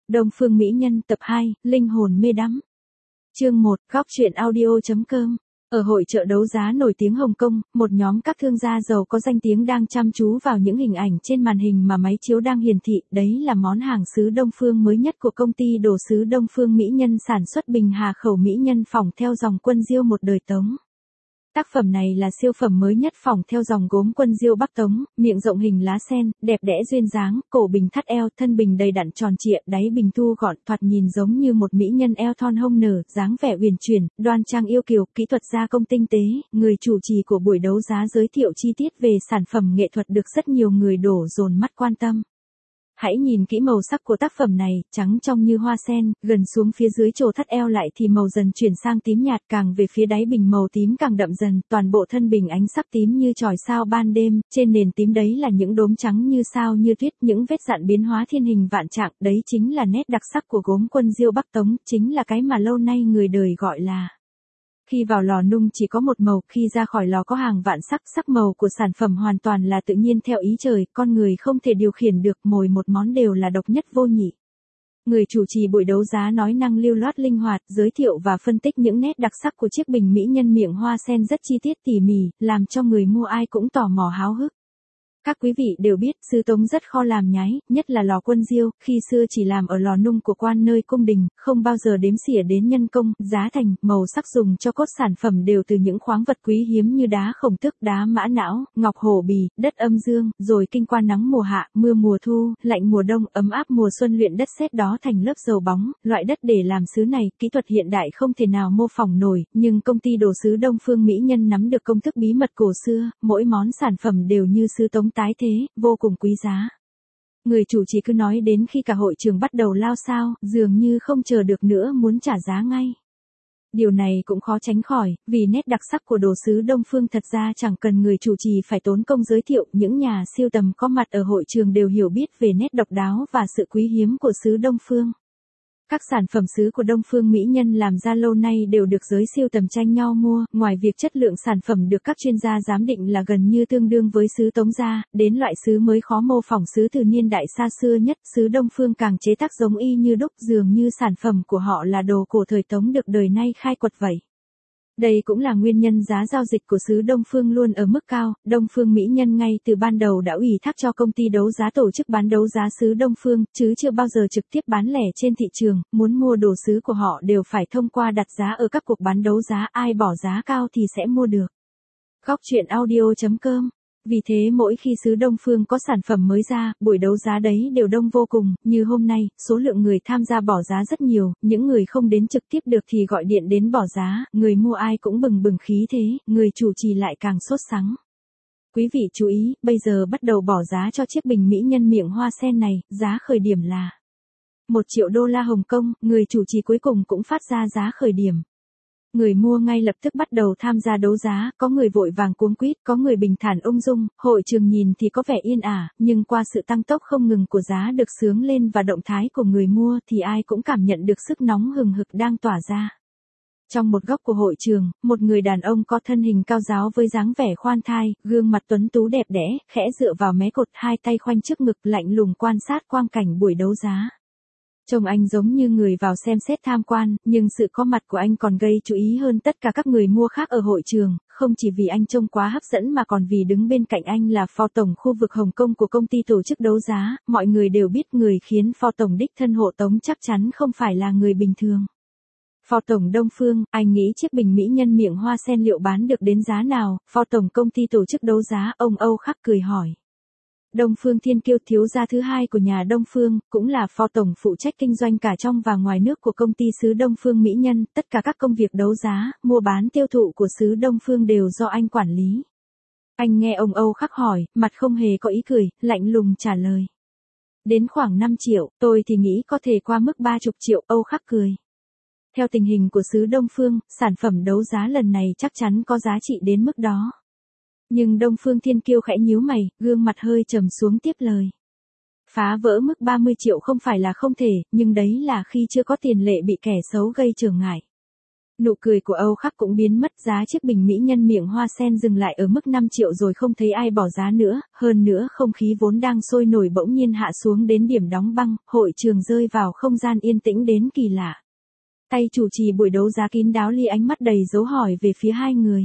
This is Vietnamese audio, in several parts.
Đông Phương Mỹ Nhân tập 2, Linh hồn mê đắm. Chương 1, góc truyện audio.com. Ở hội chợ đấu giá nổi tiếng Hồng Kông, một nhóm các thương gia giàu có danh tiếng đang chăm chú vào những hình ảnh trên màn hình mà máy chiếu đang hiển thị. Đấy là món hàng sứ Đông Phương mới nhất của công ty đồ sứ Đông Phương Mỹ Nhân sản xuất bình hà khẩu mỹ nhân phỏng theo dòng Quân Diêu một đời Tống. Tác phẩm này là siêu phẩm mới nhất phỏng theo dòng gốm Quân Diêu Bắc Tống, miệng rộng hình lá sen, đẹp đẽ duyên dáng, cổ bình thắt eo, thân bình đầy đặn tròn trịa, đáy bình thu gọn, thoạt nhìn giống như một mỹ nhân eo thon hông nở, dáng vẻ uyển chuyển, đoan trang yêu kiều, kỹ thuật gia công tinh tế. Người chủ trì của buổi đấu giá giới thiệu chi tiết về sản phẩm nghệ thuật được rất nhiều người đổ dồn mắt quan tâm. Hãy nhìn kỹ màu sắc của tác phẩm này, trắng trong như hoa sen, gần xuống phía dưới chỗ thắt eo lại thì màu dần chuyển sang tím nhạt, càng về phía đáy bình màu tím càng đậm dần, toàn bộ thân bình ánh sắc tím như chòi sao ban đêm, trên nền tím đấy là những đốm trắng như sao như tuyết, những vết dạn biến hóa thiên hình vạn trạng, đấy chính là nét đặc sắc của gốm Quân Diêu Bắc Tống, chính là cái mà lâu nay người đời gọi là khi vào lò nung chỉ có một màu, khi ra khỏi lò có hàng vạn sắc, sắc màu của sản phẩm hoàn toàn là tự nhiên theo ý trời, con người không thể điều khiển được, mỗi một món đều là độc nhất vô nhị. Người chủ trì buổi đấu giá nói năng lưu loát linh hoạt, giới thiệu và phân tích những nét đặc sắc của chiếc bình mỹ nhân miệng hoa sen rất chi tiết tỉ mỉ, làm cho người mua ai cũng tò mò háo hức. Các quý vị đều biết, sứ Tống rất kho làm nhái, nhất là lò Quân Diêu, khi xưa chỉ làm ở lò nung của quan nơi cung đình, không bao giờ đếm xỉa đến nhân công, giá thành, màu sắc dùng cho cốt sản phẩm đều từ những khoáng vật quý hiếm như đá khổng tước, đá mã não, ngọc hổ bì, đất âm dương, rồi kinh qua nắng mùa hạ, mưa mùa thu, lạnh mùa đông, ấm áp mùa xuân luyện đất sét đó thành lớp dầu bóng, loại đất để làm sứ này, kỹ thuật hiện đại không thể nào mô phỏng nổi, nhưng công ty đồ sứ Đông Phương Mỹ Nhân nắm được công thức bí mật cổ xưa, mỗi món sản phẩm đều như sứ Tống tái thế, vô cùng quý giá. Người chủ trì cứ nói đến khi cả hội trường bắt đầu lao xao, dường như không chờ được nữa muốn trả giá ngay. Điều này cũng khó tránh khỏi, vì nét đặc sắc của đồ sứ Đông Phương thật ra chẳng cần người chủ trì phải tốn công giới thiệu, những nhà siêu tầm có mặt ở hội trường đều hiểu biết về nét độc đáo và sự quý hiếm của sứ Đông Phương. Các sản phẩm sứ của Đông Phương Mỹ Nhân làm ra lâu nay đều được giới siêu tầm tranh nhau mua, ngoài việc chất lượng sản phẩm được các chuyên gia giám định là gần như tương đương với sứ Tống gia, đến loại sứ mới khó mô phỏng sứ từ niên đại xa xưa nhất, sứ Đông Phương càng chế tác giống y như đúc, dường như sản phẩm của họ là đồ cổ thời Tống được đời nay khai quật vậy. Đây cũng là nguyên nhân giá giao dịch của sứ Đông Phương luôn ở mức cao, Đông Phương Mỹ Nhân ngay từ ban đầu đã ủy thác cho công ty đấu giá tổ chức bán đấu giá sứ Đông Phương, chứ chưa bao giờ trực tiếp bán lẻ trên thị trường, muốn mua đồ sứ của họ đều phải thông qua đặt giá ở các cuộc bán đấu giá, ai bỏ giá cao thì sẽ mua được. Góc truyện audio.com. Vì thế mỗi khi sứ Đông Phương có sản phẩm mới ra, buổi đấu giá đấy đều đông vô cùng, như hôm nay, số lượng người tham gia bỏ giá rất nhiều, những người không đến trực tiếp được thì gọi điện đến bỏ giá, người mua ai cũng bừng bừng khí thế, người chủ trì lại càng sốt sắng. Quý vị chú ý, bây giờ bắt đầu bỏ giá cho chiếc bình mỹ nhân miệng hoa sen này, giá khởi điểm là 1 triệu đô la Hồng Kông, người chủ trì cuối cùng cũng phát ra giá khởi điểm. Người mua ngay lập tức bắt đầu tham gia đấu giá, có người vội vàng cuống quýt, có người bình thản ung dung, hội trường nhìn thì có vẻ yên ả, nhưng qua sự tăng tốc không ngừng của giá được xướng lên và động thái của người mua thì ai cũng cảm nhận được sức nóng hừng hực đang tỏa ra. Trong một góc của hội trường, một người đàn ông có thân hình cao ráo với dáng vẻ khoan thai, gương mặt tuấn tú đẹp đẽ, khẽ dựa vào mé cột, hai tay khoanh trước ngực, lạnh lùng quan sát quang cảnh buổi đấu giá. Trông anh giống như người vào xem xét tham quan, nhưng sự có mặt của anh còn gây chú ý hơn tất cả các người mua khác ở hội trường, không chỉ vì anh trông quá hấp dẫn mà còn vì đứng bên cạnh anh là phó tổng khu vực Hồng Kông của công ty tổ chức đấu giá, mọi người đều biết người khiến phó tổng đích thân hộ tống chắc chắn không phải là người bình thường. Phó tổng Đông Phương, anh nghĩ chiếc bình mỹ nhân miệng hoa sen liệu bán được đến giá nào? Phó tổng công ty tổ chức đấu giá, ông Âu Khắc cười hỏi. Đông Phương Thiên Kiêu, thiếu gia thứ hai của nhà Đông Phương, cũng là phó tổng phụ trách kinh doanh cả trong và ngoài nước của công ty sứ Đông Phương Mỹ Nhân, tất cả các công việc đấu giá, mua bán tiêu thụ của sứ Đông Phương đều do anh quản lý. Anh nghe ông Âu Khắc hỏi, mặt không hề có ý cười, lạnh lùng trả lời. Đến khoảng 5 triệu, tôi thì nghĩ có thể qua mức 30 triệu, Âu Khắc cười. Theo tình hình của sứ Đông Phương, sản phẩm đấu giá lần này chắc chắn có giá trị đến mức đó. Nhưng Đông Phương Thiên Kiêu khẽ nhíu mày, gương mặt hơi trầm xuống tiếp lời. Phá vỡ mức 30 triệu không phải là không thể, nhưng đấy là khi chưa có tiền lệ bị kẻ xấu gây trở ngại. Nụ cười của Âu Khắc cũng biến mất, giá chiếc bình mỹ nhân miệng hoa sen dừng lại ở mức 5 triệu rồi không thấy ai bỏ giá nữa, hơn nữa không khí vốn đang sôi nổi bỗng nhiên hạ xuống đến điểm đóng băng, hội trường rơi vào không gian yên tĩnh đến kỳ lạ. Tay chủ trì buổi đấu giá kín đáo lia ánh mắt đầy dấu hỏi về phía hai người.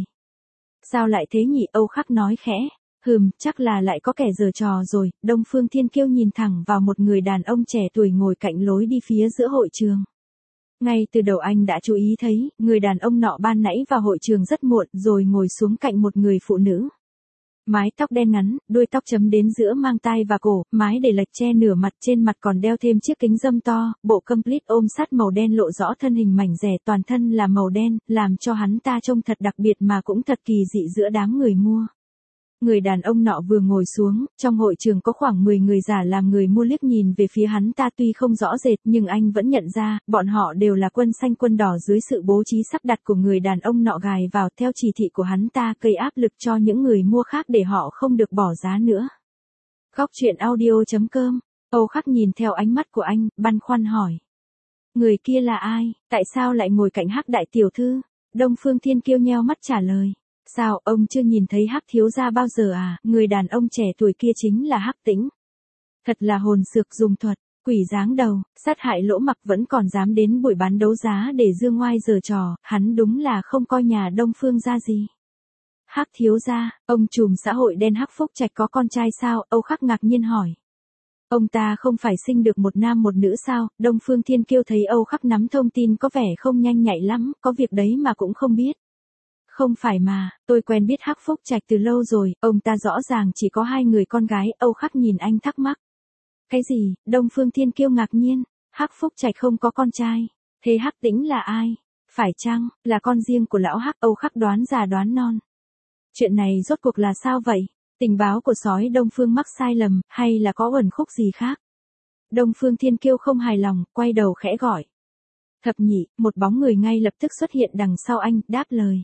Sao lại thế nhỉ? Âu Khắc nói khẽ. Chắc là lại có kẻ giở trò rồi. Đông Phương Thiên Kiêu nhìn thẳng vào một người đàn ông trẻ tuổi ngồi cạnh lối đi phía giữa hội trường. Ngay từ đầu anh đã chú ý thấy, người đàn ông nọ ban nãy vào hội trường rất muộn rồi ngồi xuống cạnh một người phụ nữ. Mái tóc đen ngắn, đuôi tóc chấm đến giữa mang tai và cổ, mái để lệch che nửa mặt, trên mặt còn đeo thêm chiếc kính râm to, bộ complete ôm sát màu đen lộ rõ thân hình mảnh dẻ, toàn thân là màu đen, làm cho hắn ta trông thật đặc biệt mà cũng thật kỳ dị giữa đám người mua. Người đàn ông nọ vừa ngồi xuống, trong hội trường có khoảng 10 người giả làm người mua liếc nhìn về phía hắn ta, tuy không rõ rệt nhưng anh vẫn nhận ra, bọn họ đều là quân xanh quân đỏ dưới sự bố trí sắp đặt của người đàn ông nọ gài vào theo chỉ thị của hắn ta, gây áp lực cho những người mua khác để họ không được bỏ giá nữa. Góc truyện audio.com, Âu Khắc nhìn theo ánh mắt của anh, băn khoăn hỏi. Người kia là ai, tại sao lại ngồi cạnh Hắc đại tiểu thư? Đông Phương Thiên Kiêu nheo mắt trả lời. Sao, ông chưa nhìn thấy Hắc thiếu gia bao giờ à? Người đàn ông trẻ tuổi kia chính là Hắc Tĩnh. Thật là hồn xược dùng thuật, quỷ giáng đầu, sát hại Lỗ Mặc vẫn còn dám đến buổi bán đấu giá để dương ngoai giở trò, hắn đúng là không coi nhà Đông Phương ra gì. Hắc thiếu gia, ông trùm xã hội đen Hắc Phúc Trạch có con trai sao? Âu Khắc ngạc nhiên hỏi. Ông ta không phải sinh được một nam một nữ sao? Đông Phương Thiên Kiêu thấy Âu Khắc nắm thông tin có vẻ không nhanh nhạy lắm, có việc đấy mà cũng không biết. Không phải mà, tôi quen biết Hắc Phúc Trạch từ lâu rồi, ông ta rõ ràng chỉ có 2 người con gái. Âu Khắc nhìn anh thắc mắc. Cái gì? Đông Phương Thiên Kiêu ngạc nhiên. Hắc Phúc Trạch không có con trai. Thế Hắc Tĩnh là ai? Phải chăng là con riêng của lão Hắc? Âu Khắc đoán già đoán non. Chuyện này rốt cuộc là sao vậy? Tình báo của sói Đông Phương mắc sai lầm, hay là có uẩn khúc gì khác? Đông Phương Thiên Kiêu không hài lòng, quay đầu khẽ gọi. Thập nhị, một bóng người ngay lập tức xuất hiện đằng sau anh, đáp lời.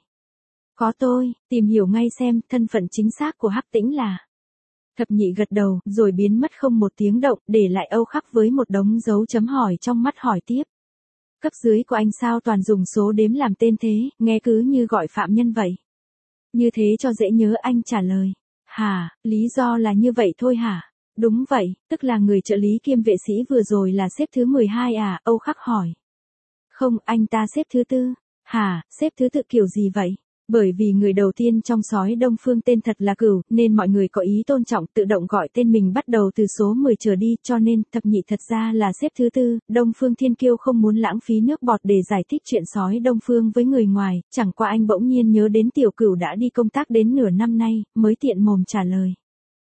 Có tôi, tìm hiểu ngay xem thân phận chính xác của Hắc Tĩnh là. Thập nhị gật đầu, rồi biến mất không một tiếng động, để lại Âu Khắc với một đống dấu chấm hỏi trong mắt hỏi tiếp. Cấp dưới của anh sao toàn dùng số đếm làm tên thế, nghe cứ như gọi phạm nhân vậy. Như thế cho dễ nhớ, anh trả lời. Hả, lý do là như vậy thôi hả? Đúng vậy, tức là người trợ lý kiêm vệ sĩ vừa rồi là xếp thứ 12 à? Âu Khắc hỏi. Không, anh ta xếp thứ 4. Hả, xếp thứ tự kiểu gì vậy? Bởi vì người đầu tiên trong sói Đông Phương tên thật là Cửu, nên mọi người có ý tôn trọng tự động gọi tên mình bắt đầu từ số 10 trở đi, cho nên thập nhị thật ra là xếp thứ 4. Đông Phương Thiên Kiêu không muốn lãng phí nước bọt để giải thích chuyện sói Đông Phương với người ngoài, chẳng qua anh bỗng nhiên nhớ đến Tiểu Cửu đã đi công tác đến nửa năm nay, mới tiện mồm trả lời.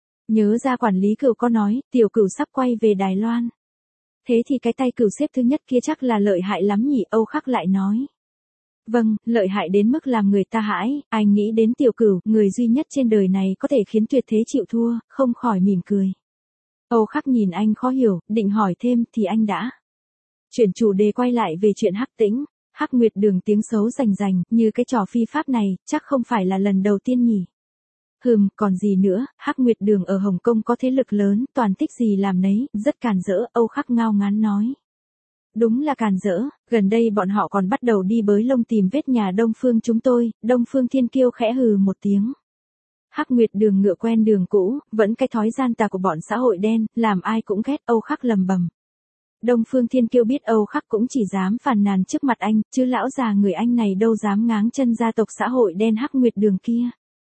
Nhớ ra quản lý Cửu có nói, Tiểu Cửu sắp quay về Đài Loan. Thế thì cái tay Cửu xếp thứ nhất kia chắc là lợi hại lắm nhỉ? Âu Khắc lại nói. Vâng, lợi hại đến mức làm người ta hãi, anh nghĩ đến Tiểu Cửu, người duy nhất trên đời này có thể khiến tuyệt thế chịu thua, không khỏi mỉm cười. Âu Khắc nhìn anh khó hiểu, định hỏi thêm thì anh đã. Chuyển chủ đề quay lại về chuyện Hắc Tĩnh. Hắc Nguyệt Đường tiếng xấu rành rành, như cái trò phi pháp này, chắc không phải là lần đầu tiên nhỉ. Còn gì nữa, Hắc Nguyệt Đường ở Hồng Kông có thế lực lớn, toàn thích gì làm nấy, rất càn rỡ. Âu Khắc ngao ngán nói. Đúng là càn rỡ, gần đây bọn họ còn bắt đầu đi bới lông tìm vết nhà Đông Phương chúng tôi. Đông Phương Thiên Kiêu khẽ hừ một tiếng. Hắc Nguyệt Đường ngựa quen đường cũ, vẫn cái thói gian tà của bọn xã hội đen, làm ai cũng ghét. Âu Khắc lầm bầm. Đông Phương Thiên Kiêu biết Âu Khắc cũng chỉ dám phàn nàn trước mặt anh, chứ lão già người anh này đâu dám ngáng chân gia tộc xã hội đen Hắc Nguyệt Đường kia.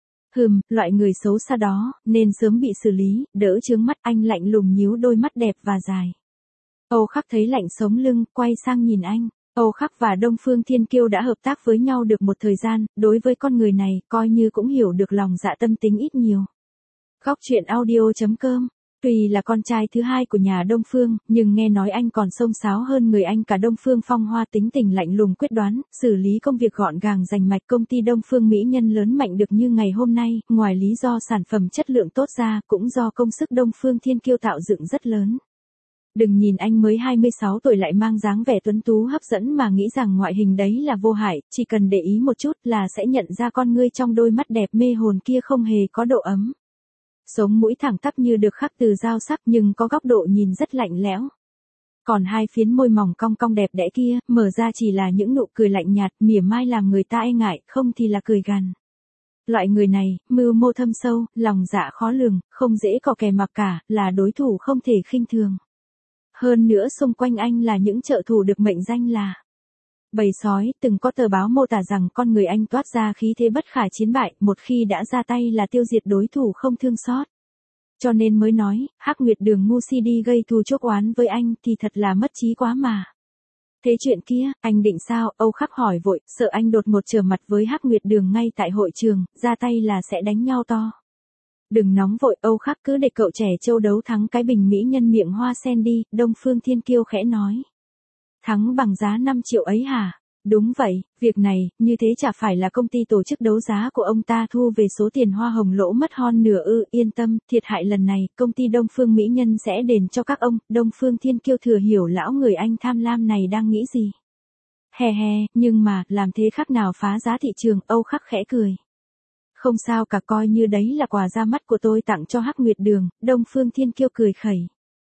Loại người xấu xa đó, nên sớm bị xử lý, đỡ chướng mắt. Anh lạnh lùng nhíu đôi mắt đẹp và dài. Âu Khắc thấy lạnh sống lưng, quay sang nhìn anh. Âu Khắc và Đông Phương Thiên Kiêu đã hợp tác với nhau được một thời gian, đối với con người này, coi như cũng hiểu được lòng dạ tâm tính ít nhiều. Góc truyện audio.com. Tuy là con trai thứ 2 của nhà Đông Phương, nhưng nghe nói anh còn xông xáo hơn người anh cả. Đông Phương Phong Hoa tính tình lạnh lùng quyết đoán, xử lý công việc gọn gàng rành mạch. Công ty Đông Phương Mỹ Nhân lớn mạnh được như ngày hôm nay, ngoài lý do sản phẩm chất lượng tốt ra, cũng do công sức Đông Phương Thiên Kiêu tạo dựng rất lớn. Đừng nhìn anh mới 26 tuổi lại mang dáng vẻ tuấn tú hấp dẫn mà nghĩ rằng ngoại hình đấy là vô hại, chỉ cần để ý một chút là sẽ nhận ra con ngươi trong đôi mắt đẹp mê hồn kia không hề có độ ấm. Sống mũi thẳng tắp như được khắc từ dao sắc nhưng có góc độ nhìn rất lạnh lẽo. Còn hai phiến môi mỏng cong cong đẹp đẽ kia, mở ra chỉ là những nụ cười lạnh nhạt, mỉa mai làm người ta e ngại, không thì là cười gằn. Loại người này, mưu mô thâm sâu, lòng dạ khó lường, không dễ có kẻ mặc cả, là đối thủ không thể khinh thường. Hơn nữa xung quanh anh là những trợ thủ được mệnh danh là bầy sói, từng có tờ báo mô tả rằng con người anh toát ra khí thế bất khả chiến bại, một khi đã ra tay là tiêu diệt đối thủ không thương xót. Cho nên mới nói, Hắc Nguyệt Đường ngu si đi gây thù chuốc oán với anh thì thật là mất trí quá mà. Thế chuyện kia, anh định sao? Âu Khắc hỏi vội, sợ anh đột ngột trở mặt với Hắc Nguyệt Đường ngay tại hội trường, ra tay là sẽ đánh nhau to. Đừng nóng vội, Âu Khắc cứ để cậu trẻ châu đấu thắng cái bình mỹ nhân miệng hoa sen đi, Đông Phương Thiên Kiêu khẽ nói. Thắng bằng giá 5 triệu ấy hả? Đúng vậy, việc này, như thế chả phải là công ty tổ chức đấu giá của ông ta thu về số tiền hoa hồng lỗ mất hon nửa ư, yên tâm, thiệt hại lần này, công ty Đông Phương Mỹ Nhân sẽ đền cho các ông. Đông Phương Thiên Kiêu thừa hiểu lão người anh tham lam này đang nghĩ gì. Hè hè, nhưng mà, làm thế khác nào phá giá thị trường, Âu Khắc khẽ cười. Không sao cả, coi như đấy là quà ra mắt của tôi tặng cho Hắc Nguyệt Đường, Đông Phương Thiên Kiêu cười khẩy.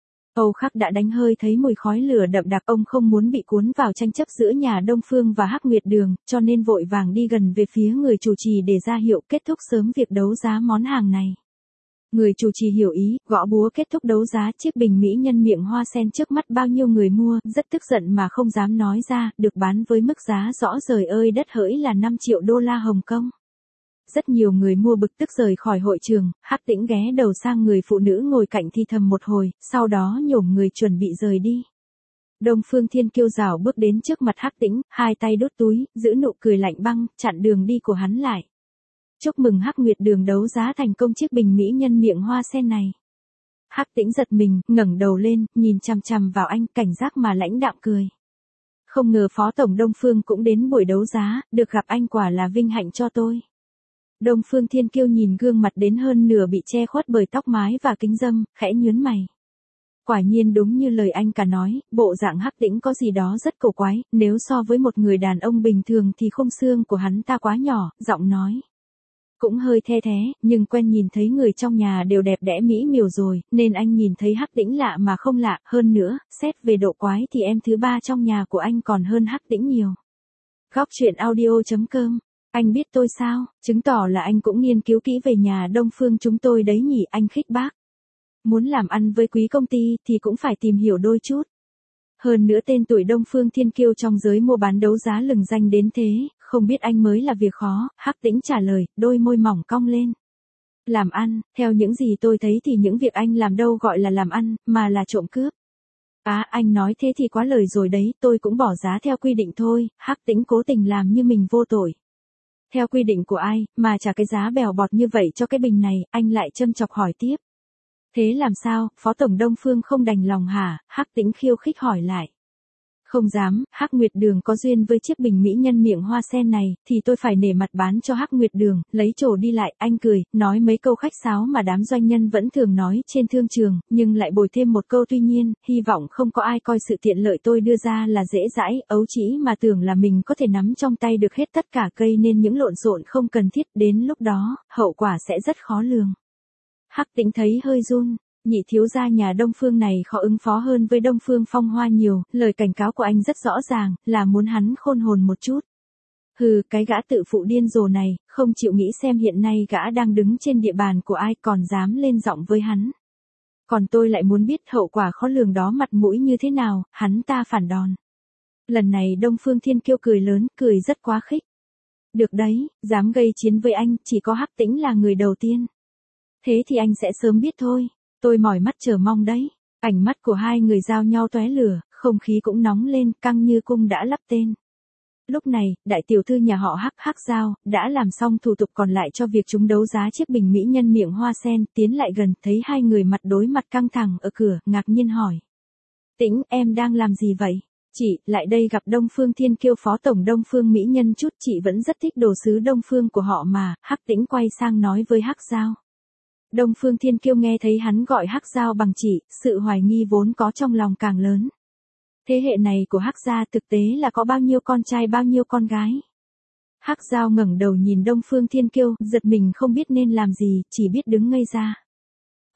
Âu Khắc đã đánh hơi thấy mùi khói lửa đậm đặc, ông không muốn bị cuốn vào tranh chấp giữa nhà Đông Phương và Hắc Nguyệt Đường, cho nên vội vàng đi gần về phía người chủ trì để ra hiệu kết thúc sớm việc đấu giá món hàng này. Người chủ trì hiểu ý, gõ búa kết thúc đấu giá chiếc bình mỹ nhân miệng hoa sen trước mắt bao nhiêu người mua, rất tức giận mà không dám nói ra, được bán với mức giá rõ rời ơi đất hỡi là 5 triệu đô la Hồng Kông. Rất nhiều người mua bực tức rời khỏi hội trường, Hắc Tĩnh ghé đầu sang người phụ nữ ngồi cạnh thì thầm một hồi, sau đó nhổm người chuẩn bị rời đi. Đông Phương Thiên Kiêu rảo bước đến trước mặt Hắc Tĩnh, hai tay đút túi, giữ nụ cười lạnh băng, chặn đường đi của hắn lại. Chúc mừng Hắc Nguyệt Đường đấu giá thành công chiếc bình mỹ nhân miệng hoa sen này. Hắc Tĩnh giật mình, ngẩng đầu lên, nhìn chằm chằm vào anh, cảnh giác mà lãnh đạm cười. Không ngờ Phó Tổng Đông Phương cũng đến buổi đấu giá, được gặp anh quả là vinh hạnh cho tôi. Đông Phương Thiên Kiêu nhìn gương mặt đến hơn nửa bị che khuất bởi tóc mái và kính râm, khẽ nhướng mày. Quả nhiên đúng như lời anh cả nói, bộ dạng Hắc Tĩnh có gì đó rất cổ quái, nếu so với một người đàn ông bình thường thì khung xương của hắn ta quá nhỏ, giọng nói. Cũng hơi the thế, nhưng quen nhìn thấy người trong nhà đều đẹp đẽ mỹ miều rồi, nên anh nhìn thấy Hắc Tĩnh lạ mà không lạ, hơn nữa, xét về độ quái thì em thứ ba trong nhà của anh còn hơn Hắc Tĩnh nhiều. Góc truyện audio.com. Anh biết tôi sao, chứng tỏ là anh cũng nghiên cứu kỹ về nhà Đông Phương chúng tôi đấy nhỉ, anh khích bác. Muốn làm ăn với quý công ty thì cũng phải tìm hiểu đôi chút. Hơn nữa tên tuổi Đông Phương Thiên Kiêu trong giới mua bán đấu giá lừng danh đến thế, không biết anh mới là việc khó, Hắc Tĩnh trả lời, đôi môi mỏng cong lên. Làm ăn, theo những gì tôi thấy thì những việc anh làm đâu gọi là làm ăn, mà là trộm cướp. À, anh nói thế thì quá lời rồi đấy, tôi cũng bỏ giá theo quy định thôi, Hắc Tĩnh cố tình làm như mình vô tội. Theo quy định của ai, mà trả cái giá bèo bọt như vậy cho cái bình này, anh lại châm chọc hỏi tiếp. Thế làm sao, Phó Tổng Đông Phương không đành lòng hả, Hắc Tĩnh khiêu khích hỏi lại. Không dám, Hắc Nguyệt Đường có duyên với chiếc bình mỹ nhân miệng hoa sen này, thì tôi phải nể mặt bán cho Hắc Nguyệt Đường, lấy trổ đi lại, anh cười, nói mấy câu khách sáo mà đám doanh nhân vẫn thường nói trên thương trường, nhưng lại bồi thêm một câu tuy nhiên, hy vọng không có ai coi sự tiện lợi tôi đưa ra là dễ dãi, ấu trĩ mà tưởng là mình có thể nắm trong tay được hết tất cả cây nên những lộn xộn không cần thiết, đến lúc đó, hậu quả sẽ rất khó lường. Hắc Tĩnh thấy hơi run. Nhị thiếu gia nhà Đông Phương này khó ứng phó hơn với Đông Phương Phong Hoa nhiều, lời cảnh cáo của anh rất rõ ràng, là muốn hắn khôn hồn một chút. Hừ, cái gã tự phụ điên rồ này, không chịu nghĩ xem hiện nay gã đang đứng trên địa bàn của ai còn dám lên giọng với hắn. Còn tôi lại muốn biết hậu quả khó lường đó mặt mũi như thế nào, hắn ta phản đòn. Lần này Đông Phương Thiên Kiêu cười lớn, cười rất quá khích. Được đấy, dám gây chiến với anh, chỉ có Hắc Tĩnh là người đầu tiên. Thế thì anh sẽ sớm biết thôi. Tôi mỏi mắt chờ mong đấy. Ánh mắt của hai người giao nhau tóe lửa, không khí cũng nóng lên, căng như cung đã lắp tên. Lúc này, đại tiểu thư nhà họ Hắc Giao đã làm xong thủ tục còn lại cho việc chúng đấu giá chiếc bình mỹ nhân miệng hoa sen, tiến lại gần, thấy hai người mặt đối mặt căng thẳng ở cửa, ngạc nhiên hỏi. Tĩnh, em đang làm gì vậy? Chị, lại đây gặp Đông Phương Thiên Kiêu Phó Tổng Đông Phương Mỹ Nhân chút, chị vẫn rất thích đồ sứ Đông Phương của họ mà, Hắc Tĩnh quay sang nói với Hắc Giao. Đông Phương Thiên Kiêu nghe thấy hắn gọi Hắc Giao bằng chị, sự hoài nghi vốn có trong lòng càng lớn. Thế hệ này của Hắc gia thực tế là có bao nhiêu con trai bao nhiêu con gái. Hắc Giao ngẩng đầu nhìn Đông Phương Thiên Kiêu, giật mình không biết nên làm gì, chỉ biết đứng ngây ra.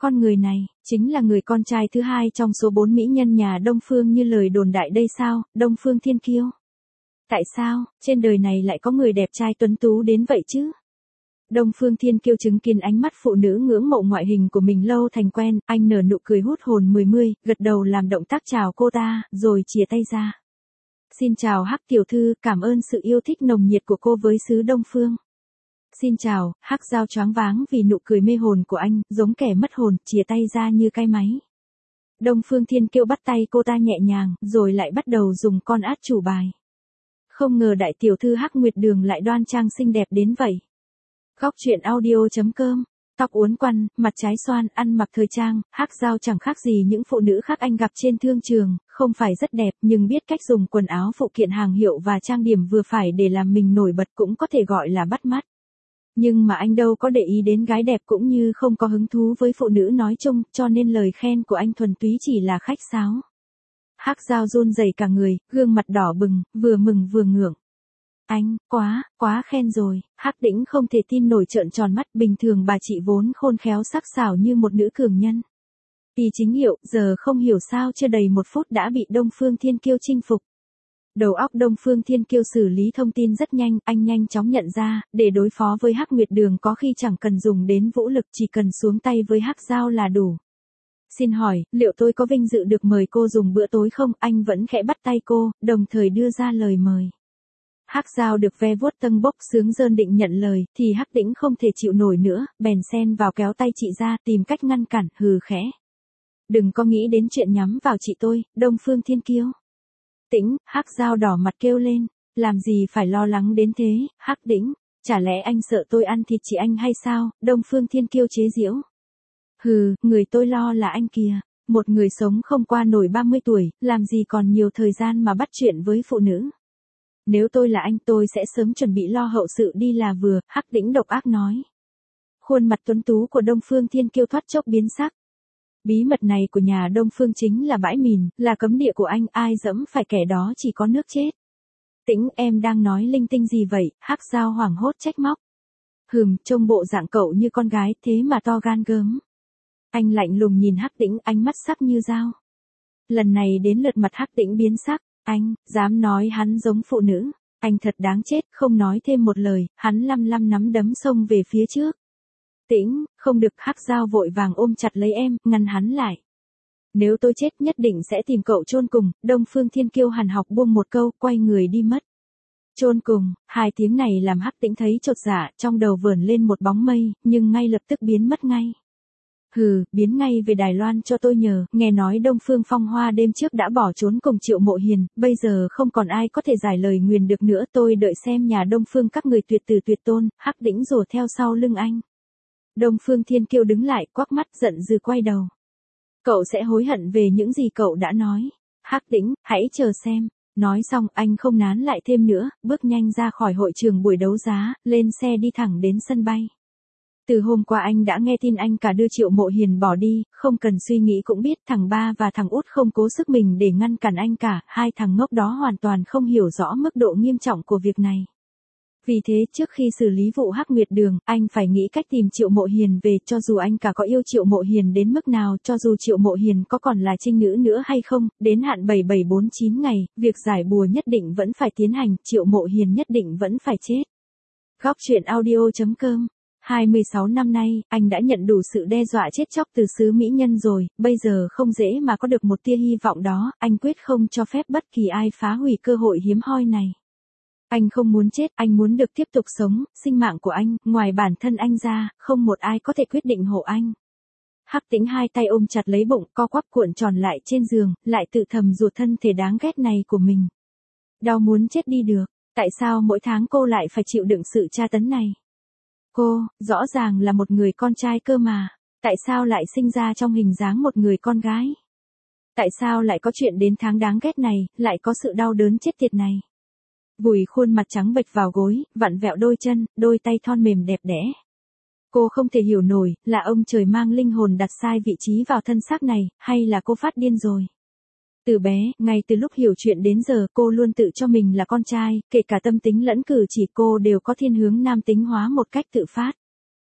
Con người này, chính là người con trai thứ hai trong số 4 mỹ nhân nhà Đông Phương như lời đồn đại đây sao, Đông Phương Thiên Kiêu. Tại sao, trên đời này lại có người đẹp trai tuấn tú đến vậy chứ? Đông Phương Thiên Kiêu chứng kiến ánh mắt phụ nữ ngưỡng mộ ngoại hình của mình lâu thành quen, anh nở nụ cười hút hồn mười mươi, gật đầu làm động tác chào cô ta, rồi chìa tay ra. Xin chào Hắc tiểu thư, cảm ơn sự yêu thích nồng nhiệt của cô với xứ Đông Phương. Xin chào, Hắc Giao choáng váng vì nụ cười mê hồn của anh, giống kẻ mất hồn, chìa tay ra như cái máy. Đông Phương Thiên Kiêu bắt tay cô ta nhẹ nhàng, rồi lại bắt đầu dùng con át chủ bài. Không ngờ đại tiểu thư Hắc Nguyệt Đường lại đoan trang xinh đẹp đến vậy. Góc truyện audio.com. Tóc uốn quăn, mặt trái xoan, ăn mặc thời trang, Hắc Giao chẳng khác gì những phụ nữ khác anh gặp trên thương trường, không phải rất đẹp nhưng biết cách dùng quần áo phụ kiện hàng hiệu và trang điểm vừa phải để làm mình nổi bật cũng có thể gọi là bắt mắt. Nhưng mà anh đâu có để ý đến gái đẹp cũng như không có hứng thú với phụ nữ nói chung, cho nên lời khen của anh thuần túy chỉ là khách sáo. Hắc Giao run rẩy cả người, gương mặt đỏ bừng, vừa mừng vừa ngượng. Anh, quá khen rồi, Hắc Đĩnh không thể tin nổi trợn tròn mắt, bình thường bà chị vốn khôn khéo sắc sảo như một nữ cường nhân. Y chính hiệu, giờ không hiểu sao chưa đầy 1 phút đã bị Đông Phương Thiên Kiêu chinh phục. Đầu óc Đông Phương Thiên Kiêu xử lý thông tin rất nhanh, anh nhanh chóng nhận ra, để đối phó với Hắc Nguyệt Đường có khi chẳng cần dùng đến vũ lực, chỉ cần xuống tay với Hắc Giao là đủ. Xin hỏi, liệu tôi có vinh dự được mời cô dùng bữa tối không? Anh vẫn khẽ bắt tay cô, đồng thời đưa ra lời mời. Hắc Giao được ve vuốt tâng bốc sướng rơn định nhận lời, thì Hắc Đĩnh không thể chịu nổi nữa, bèn xen vào kéo tay chị ra, tìm cách ngăn cản, hừ khẽ. Đừng có nghĩ đến chuyện nhắm vào chị tôi, Đông Phương Thiên Kiêu. Tĩnh, Hắc Giao đỏ mặt kêu lên, làm gì phải lo lắng đến thế, Hắc Đĩnh, chả lẽ anh sợ tôi ăn thịt chị anh hay sao? Đông Phương Thiên Kiêu chế giễu. Hừ, người tôi lo là anh kìa, một người sống không qua nổi 30 tuổi, làm gì còn nhiều thời gian mà bắt chuyện với phụ nữ. Nếu tôi là anh tôi sẽ sớm chuẩn bị lo hậu sự đi là vừa, Hắc Đĩnh độc ác nói. Khuôn mặt tuấn tú của Đông Phương Thiên Kiêu thoát chốc biến sắc. Bí mật này của nhà Đông Phương chính là bãi mìn, là cấm địa của anh, ai dẫm phải kẻ đó chỉ có nước chết. Tĩnh, em đang nói linh tinh gì vậy? Hắc Giao hoảng hốt trách móc. Trông bộ dạng cậu như con gái thế mà to gan gớm. Anh lạnh lùng nhìn Hắc Tĩnh, ánh mắt sắc như dao. Lần này đến lượt mặt Hắc Tĩnh biến sắc. Anh, dám nói hắn giống phụ nữ. Anh thật đáng chết, không nói thêm một lời, hắn lăm lăm nắm đấm xông về phía trước. Tĩnh, không được, Hắc Giao vội vàng ôm chặt lấy em, ngăn hắn lại. Nếu tôi chết nhất định sẽ tìm cậu chôn cùng, Đông Phương Thiên Kiêu hằn học buông một câu, quay người đi mất. Chôn cùng, 2 tiếng này làm Hắc Tĩnh thấy chột dạ, trong đầu vờn lên một bóng mây, nhưng ngay lập tức biến mất ngay. Biến ngay về Đài Loan cho tôi nhờ, nghe nói Đông Phương Phong Hoa đêm trước đã bỏ trốn cùng Triệu Mộ Hiền, bây giờ không còn ai có thể giải lời nguyền được nữa, tôi đợi xem nhà Đông Phương các người tuyệt tử tuyệt tôn. Hắc Đĩnh rùa theo sau lưng anh. Đông Phương Thiên Kiêu đứng lại, quắc mắt giận dữ quay đầu. Cậu sẽ hối hận về những gì cậu đã nói. Hắc Đĩnh, hãy chờ xem. Nói xong anh không nán lại thêm nữa, bước nhanh ra khỏi hội trường buổi đấu giá, lên xe đi thẳng đến sân bay. Từ hôm qua anh đã nghe tin anh cả đưa Triệu Mộ Hiền bỏ đi, không cần suy nghĩ cũng biết thằng Ba và thằng Út không cố sức mình để ngăn cản anh cả, 2 thằng ngốc đó hoàn toàn không hiểu rõ mức độ nghiêm trọng của việc này. Vì thế trước khi xử lý vụ Hắc Nguyệt Đường, anh phải nghĩ cách tìm Triệu Mộ Hiền về, cho dù anh cả có yêu Triệu Mộ Hiền đến mức nào, cho dù Triệu Mộ Hiền có còn là trinh nữ nữa hay không, đến hạn 7749 ngày, việc giải bùa nhất định vẫn phải tiến hành, Triệu Mộ Hiền nhất định vẫn phải chết. Góc truyện audio.com. 26 năm nay, anh đã nhận đủ sự đe dọa chết chóc từ xứ mỹ nhân rồi, bây giờ không dễ mà có được một tia hy vọng đó, anh quyết không cho phép bất kỳ ai phá hủy cơ hội hiếm hoi này. Anh không muốn chết, anh muốn được tiếp tục sống, sinh mạng của anh, ngoài bản thân anh ra, không một ai có thể quyết định hộ anh. Hắc Tĩnh 2 tay ôm chặt lấy bụng, co quắp cuộn tròn lại trên giường, lại tự thầm ruột thân thể đáng ghét này của mình. Đau muốn chết đi được, tại sao mỗi tháng cô lại phải chịu đựng sự tra tấn này? Cô, rõ ràng là một người con trai cơ mà, tại sao lại sinh ra trong hình dáng một người con gái? Tại sao lại có chuyện đến tháng đáng ghét này, lại có sự đau đớn chết tiệt này? Vùi khuôn mặt trắng bệch vào gối, vặn vẹo đôi chân, đôi tay thon mềm đẹp đẽ. Cô không thể hiểu nổi, là ông trời mang linh hồn đặt sai vị trí vào thân xác này, hay là cô phát điên rồi? Từ bé, ngay từ lúc hiểu chuyện đến giờ, cô luôn tự cho mình là con trai, kể cả tâm tính lẫn cử chỉ cô đều có thiên hướng nam tính hóa một cách tự phát.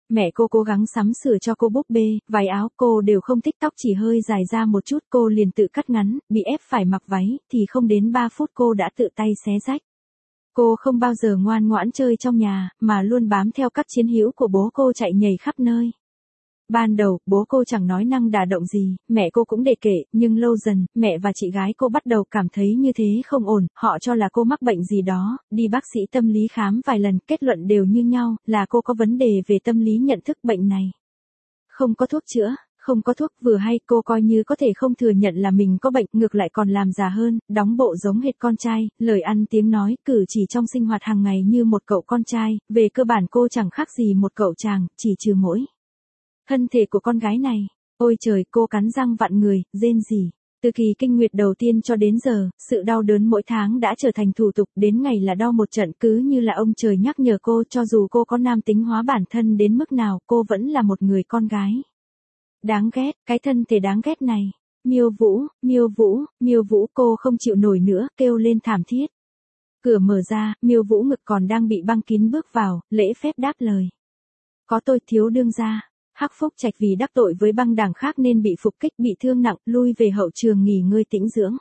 Mẹ cô cố gắng sắm sửa cho cô búp bê, váy áo, cô đều không thích tóc chỉ hơi dài ra một chút, cô liền tự cắt ngắn, bị ép phải mặc váy, thì không đến 3 phút cô đã tự tay xé rách. Cô không bao giờ ngoan ngoãn chơi trong nhà, mà luôn bám theo các chiến hữu của bố cô chạy nhảy khắp nơi. Ban đầu, bố cô chẳng nói năng đả động gì, mẹ cô cũng để kể, nhưng lâu dần, mẹ và chị gái cô bắt đầu cảm thấy như thế không ổn, họ cho là cô mắc bệnh gì đó, đi bác sĩ tâm lý khám vài lần, kết luận đều như nhau, là cô có vấn đề về tâm lý nhận thức bệnh này. Không có thuốc chữa, không có thuốc vừa hay cô coi như có thể không thừa nhận là mình có bệnh, ngược lại còn làm già hơn, đóng bộ giống hệt con trai, lời ăn tiếng nói, cử chỉ trong sinh hoạt hàng ngày như một cậu con trai, về cơ bản cô chẳng khác gì một cậu chàng, chỉ trừ mỗi thân thể của con gái này. Ôi trời, cô cắn răng vặn người, rên rỉ. Từ kỳ kinh nguyệt đầu tiên cho đến giờ, sự đau đớn mỗi tháng đã trở thành thủ tục, đến ngày là đau một trận, cứ như là ông trời nhắc nhở cô, cho dù cô có nam tính hóa bản thân đến mức nào, cô vẫn là một người con gái. Đáng ghét, cái thân thể đáng ghét này. Miêu Vũ, Miêu Vũ, Miêu Vũ, cô không chịu nổi nữa, kêu lên thảm thiết. Cửa mở ra, Miêu Vũ ngực còn đang bị băng kín bước vào, lễ phép đáp lời. Có tôi, thiếu đương gia. Hắc Phúc Trạch vì đắc tội với băng đảng khác nên bị phục kích, bị thương nặng, lui về hậu trường nghỉ ngơi tĩnh dưỡng.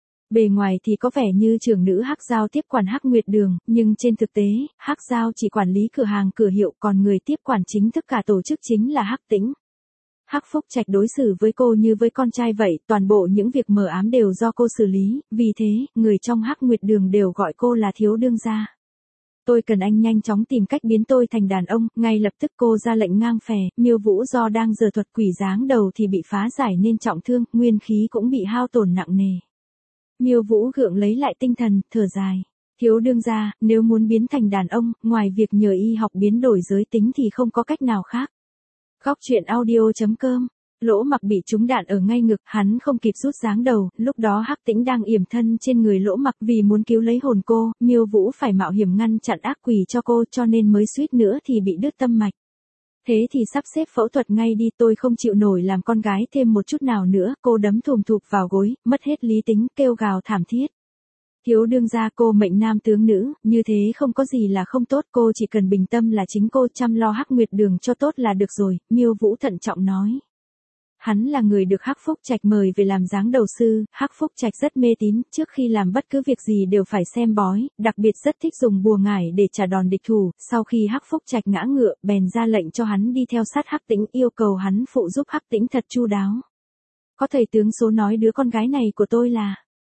Bề ngoài thì có vẻ như trưởng nữ Hắc Giao tiếp quản Hắc Nguyệt Đường, nhưng trên thực tế, Hắc Giao chỉ quản lý cửa hàng cửa hiệu, còn người tiếp quản chính thức cả tổ chức chính là Hắc Tĩnh. Hắc Phúc Trạch đối xử với cô như với con trai vậy, toàn bộ những việc mờ ám đều do cô xử lý, vì thế, người trong Hắc Nguyệt Đường đều gọi cô là thiếu đương gia. Tôi cần anh nhanh chóng tìm cách biến tôi thành đàn ông, ngay lập tức cô ra lệnh ngang phè, Miêu Vũ do đang giở thuật quỷ dáng đầu thì bị phá giải nên trọng thương, nguyên khí cũng bị hao tổn nặng nề. Miêu Vũ gượng lấy lại tinh thần, thở dài. Thiếu đương gia, nếu muốn biến thành đàn ông, ngoài việc nhờ y học biến đổi giới tính thì không có cách nào khác. Góc truyện audio.com. Lỗ Mặc bị trúng đạn ở ngay ngực, hắn không kịp rút dáng đầu, lúc đó Hắc Tĩnh đang yểm thân trên người Lỗ Mặc, vì muốn cứu lấy hồn cô, Miêu Vũ phải mạo hiểm ngăn chặn ác quỷ cho cô, cho nên mới suýt nữa thì bị đứt tâm mạch. Thế thì sắp xếp phẫu thuật ngay đi, tôi không chịu nổi làm con gái thêm một chút nào nữa, cô đấm thùm thụp vào gối, mất hết lý tính, kêu gào thảm thiết. Thiếu đương gia, cô mệnh nam tướng nữ, như thế không có gì là không tốt, cô chỉ cần bình tâm là chính cô chăm lo Hắc Nguyệt Đường cho tốt là được rồi, Miêu Vũ thận trọng nói. Hắn là người được Hắc Phúc Trạch mời về làm giáng đầu sư, Hắc Phúc Trạch rất mê tín, trước khi làm bất cứ việc gì đều phải xem bói, đặc biệt rất thích dùng bùa ngải để trả đòn địch thủ, sau khi Hắc Phúc Trạch ngã ngựa, bèn ra lệnh cho hắn đi theo sát Hắc Tĩnh, yêu cầu hắn phụ giúp Hắc Tĩnh thật chu đáo. Có thầy tướng số nói đứa con gái này của tôi là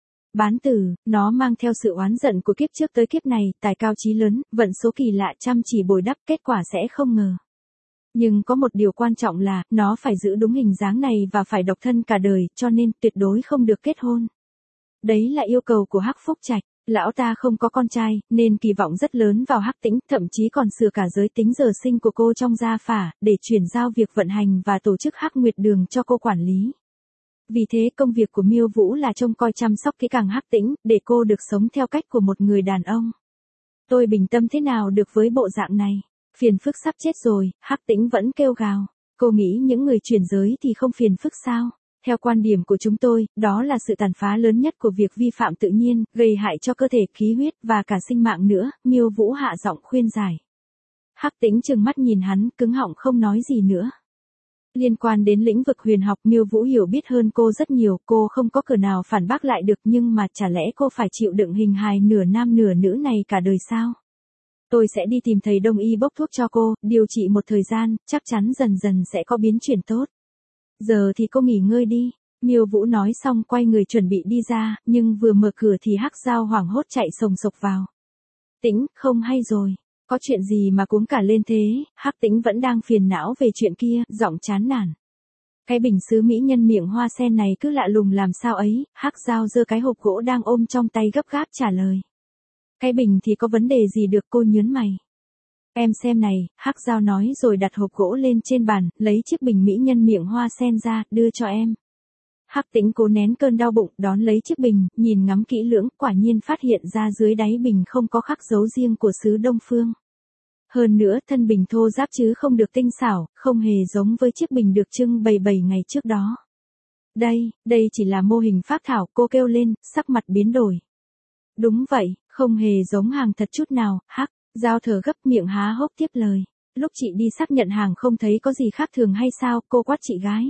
bán tử, nó mang theo sự oán giận của kiếp trước tới kiếp này, tài cao chí lớn, vận số kỳ lạ, chăm chỉ bồi đắp, kết quả sẽ không ngờ. Nhưng có một điều quan trọng là, nó phải giữ đúng hình dáng này và phải độc thân cả đời, cho nên tuyệt đối không được kết hôn. Đấy là yêu cầu của Hắc Phúc Trạch. Lão ta không có con trai, nên kỳ vọng rất lớn vào Hắc Tĩnh, thậm chí còn sửa cả giới tính giờ sinh của cô trong gia phả, để chuyển giao việc vận hành và tổ chức Hắc Nguyệt Đường cho cô quản lý. Vì thế công việc của Miêu Vũ là trông coi chăm sóc kỹ càng Hắc Tĩnh, để cô được sống theo cách của một người đàn ông. Tôi bình tâm thế nào được với bộ dạng này? Phiền phức sắp chết rồi, Hắc Tĩnh vẫn kêu gào. Cô nghĩ những người chuyển giới thì không phiền phức sao? Theo quan điểm của chúng tôi, đó là sự tàn phá lớn nhất của việc vi phạm tự nhiên, gây hại cho cơ thể, khí huyết và cả sinh mạng nữa, Miêu Vũ hạ giọng khuyên giải. Hắc Tĩnh trừng mắt nhìn hắn, cứng họng không nói gì nữa. Liên quan đến lĩnh vực huyền học, Miêu Vũ hiểu biết hơn cô rất nhiều, cô không có cửa nào phản bác lại được, nhưng mà chả lẽ cô phải chịu đựng hình hài nửa nam nửa nữ này cả đời sao? Tôi sẽ đi tìm thầy đông y bốc thuốc cho cô, điều trị một thời gian, chắc chắn dần dần sẽ có biến chuyển tốt. Giờ thì cô nghỉ ngơi đi. Miêu Vũ nói xong quay người chuẩn bị đi ra, nhưng vừa mở cửa thì Hắc Giao hoảng hốt chạy sồng sộc vào. Tĩnh, không hay rồi. Có chuyện gì mà cuống cả lên thế? Hắc Tĩnh vẫn đang phiền não về chuyện kia, giọng chán nản. Cái bình sứ mỹ nhân miệng hoa sen này cứ lạ lùng làm sao ấy, Hắc Giao giơ cái hộp gỗ đang ôm trong tay gấp gáp trả lời. Cái bình thì có vấn đề gì được, cô nhớn mày. Em xem này, Hắc Giao nói rồi đặt hộp gỗ lên trên bàn, lấy chiếc bình mỹ nhân miệng hoa sen ra, đưa cho em. Hắc Tĩnh cố nén cơn đau bụng, đón lấy chiếc bình, nhìn ngắm kỹ lưỡng, quả nhiên phát hiện ra dưới đáy bình không có khắc dấu riêng của xứ Đông Phương. Hơn nữa, thân bình thô ráp chứ không được tinh xảo, không hề giống với chiếc bình được trưng bày 7 ngày trước đó. Đây chỉ là mô hình phác thảo, cô kêu lên, sắc mặt biến đổi. Đúng vậy, không hề giống hàng thật chút nào, Hắc Giao thở gấp, miệng há hốc tiếp lời. lúc chị đi xác nhận hàng không thấy có gì khác thường hay sao, cô quát chị gái.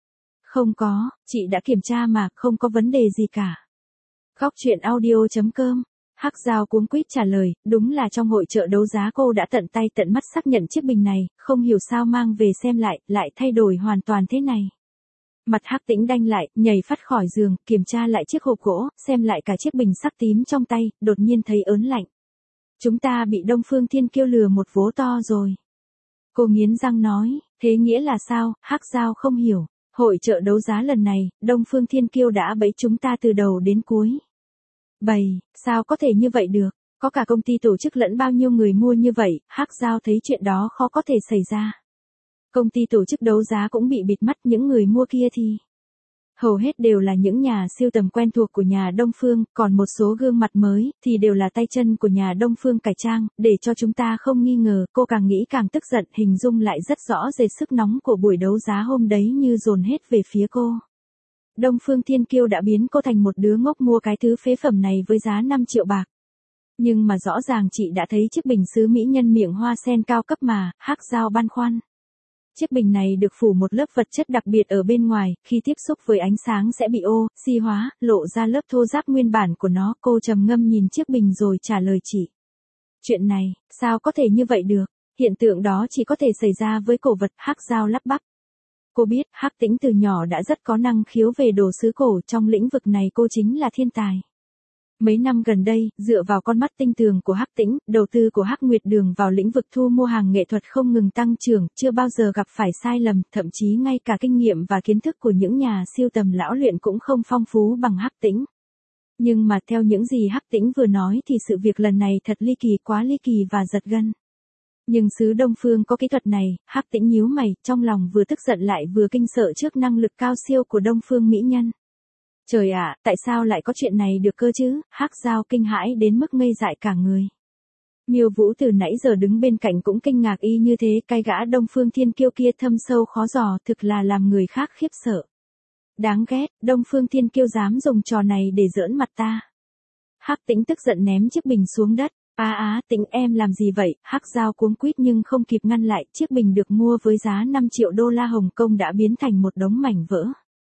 Không có, chị đã kiểm tra mà, không có vấn đề gì cả. Góc truyện audio.com. Hắc Giao cuống quýt trả lời, đúng là trong hội chợ đấu giá cô đã tận tay tận mắt xác nhận chiếc bình này, không hiểu sao mang về xem lại thay đổi hoàn toàn thế này. Mặt Hắc Tĩnh đanh lại, nhảy phát khỏi giường, kiểm tra lại chiếc hộp gỗ, xem lại cả chiếc bình sắc tím trong tay, đột nhiên thấy ớn lạnh. Chúng ta bị Đông Phương Thiên Kiêu lừa một vố to rồi. Cô nghiến răng nói, thế nghĩa là sao? Hắc Giao không hiểu. Hội chợ đấu giá lần này, Đông Phương Thiên Kiêu đã bẫy chúng ta từ đầu đến cuối. Bầy, sao có thể như vậy được? Có cả công ty tổ chức lẫn bao nhiêu người mua như vậy, Hắc Giao thấy chuyện đó khó có thể xảy ra. Công ty tổ chức đấu giá cũng bị bịt mắt, những người mua kia thì hầu hết đều là những nhà sưu tầm quen thuộc của nhà Đông Phương, còn một số gương mặt mới thì đều là tay chân của nhà Đông Phương cải trang, để cho chúng ta không nghi ngờ. Cô càng nghĩ càng tức giận, hình dung lại rất rõ rệt sức nóng của buổi đấu giá hôm đấy như dồn hết về phía cô. Đông Phương Thiên Kiêu đã biến cô thành một đứa ngốc mua cái thứ phế phẩm này với giá 5 triệu bạc. Nhưng mà rõ ràng chị đã thấy chiếc bình sứ mỹ nhân miệng hoa sen cao cấp mà, Hắc Giao băn khoăn. Chiếc bình này được phủ một lớp vật chất đặc biệt ở bên ngoài, khi tiếp xúc với ánh sáng sẽ bị oxy hóa, lộ ra lớp thô ráp nguyên bản của nó. Cô trầm ngâm nhìn chiếc bình rồi trả lời chị. Chuyện này, sao có thể như vậy được? Hiện tượng đó chỉ có thể xảy ra với cổ vật. Hắc Giao lắp bắp. Cô biết, Hắc Tĩnh từ nhỏ đã rất có năng khiếu về đồ sứ cổ, trong lĩnh vực này cô chính là thiên tài. Mấy năm gần đây, dựa vào con mắt tinh tường của Hắc Tĩnh, đầu tư của Hắc Nguyệt Đường vào lĩnh vực thu mua hàng nghệ thuật không ngừng tăng trưởng, chưa bao giờ gặp phải sai lầm, thậm chí ngay cả kinh nghiệm và kiến thức của những nhà siêu tầm lão luyện cũng không phong phú bằng Hắc Tĩnh. Nhưng mà theo những gì Hắc Tĩnh vừa nói thì sự việc lần này thật ly kỳ, quá ly kỳ và giật gân. Nhưng xứ Đông Phương có kỹ thuật này, Hắc Tĩnh nhíu mày, trong lòng vừa tức giận lại vừa kinh sợ trước năng lực cao siêu của Đông Phương mỹ nhân. Trời ạ, tại sao lại có chuyện này được cơ chứ? Hắc Giao kinh hãi đến mức ngây dại cả người. Miêu Vũ từ nãy giờ đứng bên cạnh cũng kinh ngạc y như thế, cái gã Đông Phương Thiên Kiêu kia thâm sâu khó dò, thực là làm người khác khiếp sợ. Đáng ghét, Đông Phương Thiên Kiêu dám dùng trò này để giỡn mặt ta. Hắc Tĩnh tức giận ném chiếc bình xuống đất. Tĩnh em làm gì vậy? Hắc Giao cuống quýt nhưng không kịp ngăn lại, chiếc bình được mua với giá 5 triệu đô la Hồng Kông đã biến thành một đống mảnh vỡ.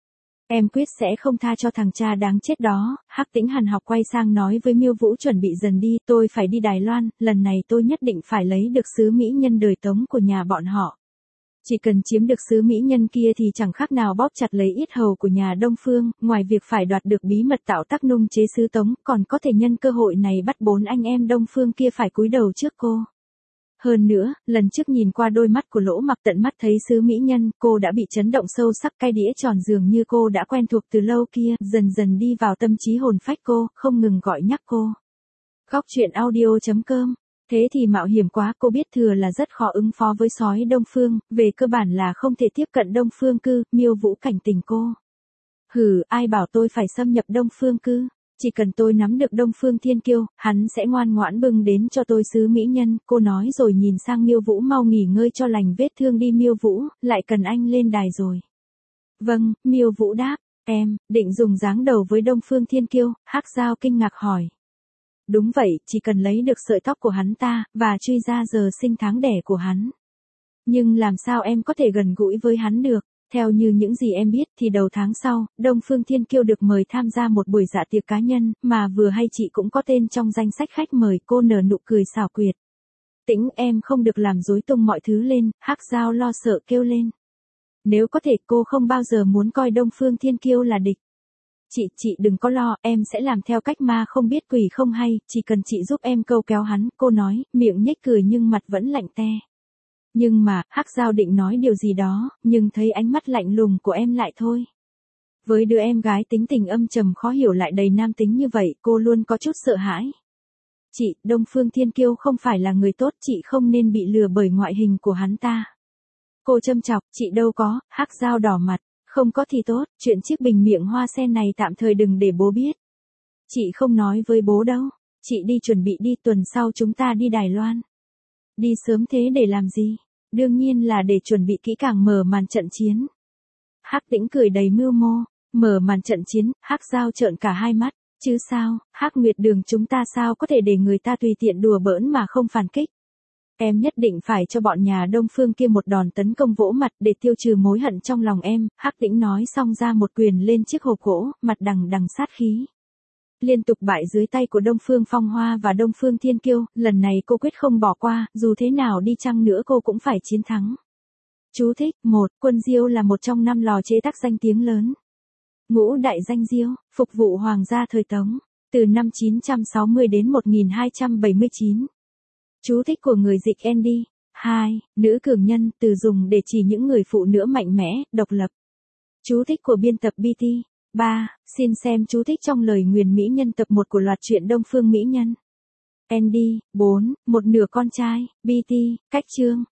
Em quyết sẽ không tha cho thằng cha đáng chết đó. Hắc Tĩnh hằn học quay sang nói với Miêu Vũ chuẩn bị dần đi, tôi phải đi Đài Loan, lần này tôi nhất định phải lấy được sứ mỹ nhân đời Tống của nhà bọn họ. Chỉ cần chiếm được sứ mỹ nhân kia thì chẳng khác nào bóp chặt lấy yết hầu của nhà Đông Phương, ngoài việc phải đoạt được bí mật tạo tác nung chế sứ Tống, còn có thể nhân cơ hội này bắt 4 anh em Đông Phương kia phải cúi đầu trước cô. Hơn nữa, lần trước nhìn qua đôi mắt của Lỗ Mặc tận mắt thấy sứ mỹ nhân, cô đã bị chấn động sâu sắc, cái đĩa tròn dường như cô đã quen thuộc từ lâu kia, dần dần đi vào tâm trí hồn phách cô, không ngừng gọi nhắc cô. Góc truyện audio.com. Thế thì mạo hiểm quá, cô biết thừa là rất khó ứng phó với sói Đông Phương, về cơ bản là không thể tiếp cận Đông Phương cư, Miêu Vũ cảnh tỉnh cô. Hừ, ai bảo tôi phải xâm nhập Đông Phương cư? Chỉ cần tôi nắm được Đông Phương Thiên Kiêu, hắn sẽ ngoan ngoãn bưng đến cho tôi sứ mỹ nhân, cô nói rồi nhìn sang Miêu Vũ, mau nghỉ ngơi cho lành vết thương đi Miêu Vũ, lại cần anh lên đài rồi. Vâng, Miêu Vũ đáp, em, định dùng dáng đầu với Đông Phương Thiên Kiêu, Hắc Giao kinh ngạc hỏi. Đúng vậy, chỉ cần lấy được sợi tóc của hắn ta, và truy ra giờ sinh tháng đẻ của hắn. Nhưng làm sao em có thể gần gũi với hắn được? Theo như những gì em biết thì đầu tháng sau, Đông Phương Thiên Kiêu được mời tham gia một buổi dạ tiệc cá nhân, mà vừa hay chị cũng có tên trong danh sách khách mời. Cô nở nụ cười xảo quyệt. Tĩnh, em không được làm rối tung mọi thứ lên, Hắc Giao lo sợ kêu lên. Nếu có thể cô không bao giờ muốn coi Đông Phương Thiên Kiêu là địch. Chị đừng có lo, em sẽ làm theo cách ma không biết quỷ không hay, chỉ cần chị giúp em câu kéo hắn, cô nói, miệng nhếch cười nhưng mặt vẫn lạnh te. Nhưng mà, Hắc Giao định nói điều gì đó, nhưng thấy ánh mắt lạnh lùng của em lại thôi. Với đứa em gái tính tình âm trầm khó hiểu lại đầy nam tính như vậy, cô luôn có chút sợ hãi. Chị, Đông Phương Thiên Kiêu không phải là người tốt, chị không nên bị lừa bởi ngoại hình của hắn ta. Cô châm chọc, chị đâu có, Hắc Giao đỏ mặt, không có thì tốt, chuyện chiếc bình miệng hoa sen này tạm thời đừng để bố biết. Chị không nói với bố đâu, chị đi chuẩn bị đi, tuần sau chúng ta đi Đài Loan. Đi sớm thế để làm gì? Đương nhiên là để chuẩn bị kỹ càng mở màn trận chiến. Hắc Tĩnh cười đầy mưu mô, mở màn trận chiến, Hắc Giao trợn cả hai mắt, chứ sao, Hắc Nguyệt Đường chúng ta sao có thể để người ta tùy tiện đùa bỡn mà không phản kích. Em nhất định phải cho bọn nhà Đông Phương kia một đòn tấn công vỗ mặt để tiêu trừ mối hận trong lòng em, Hắc Tĩnh nói xong ra một quyền lên chiếc hộp gỗ, mặt đằng đằng sát khí. Liên tục bại dưới tay của Đông Phương Phong Hoa và Đông Phương Thiên Kiêu, lần này cô quyết không bỏ qua, dù thế nào đi chăng nữa cô cũng phải chiến thắng. Chú thích: 1. Quân Diêu là một trong 5 lò chế tác danh tiếng lớn. Ngũ đại danh Diêu, phục vụ hoàng gia thời Tống, từ năm 960 đến 1279. Chú thích của người dịch Andy. 2. Nữ cường nhân, từ dùng để chỉ những người phụ nữ mạnh mẽ, độc lập. Chú thích của biên tập BT. 3. Xin xem chú thích trong lời nguyền mỹ nhân tập 1 của loạt truyện Đông Phương Mỹ Nhân. Andy. 4. Một nửa con trai, BT, cách chương.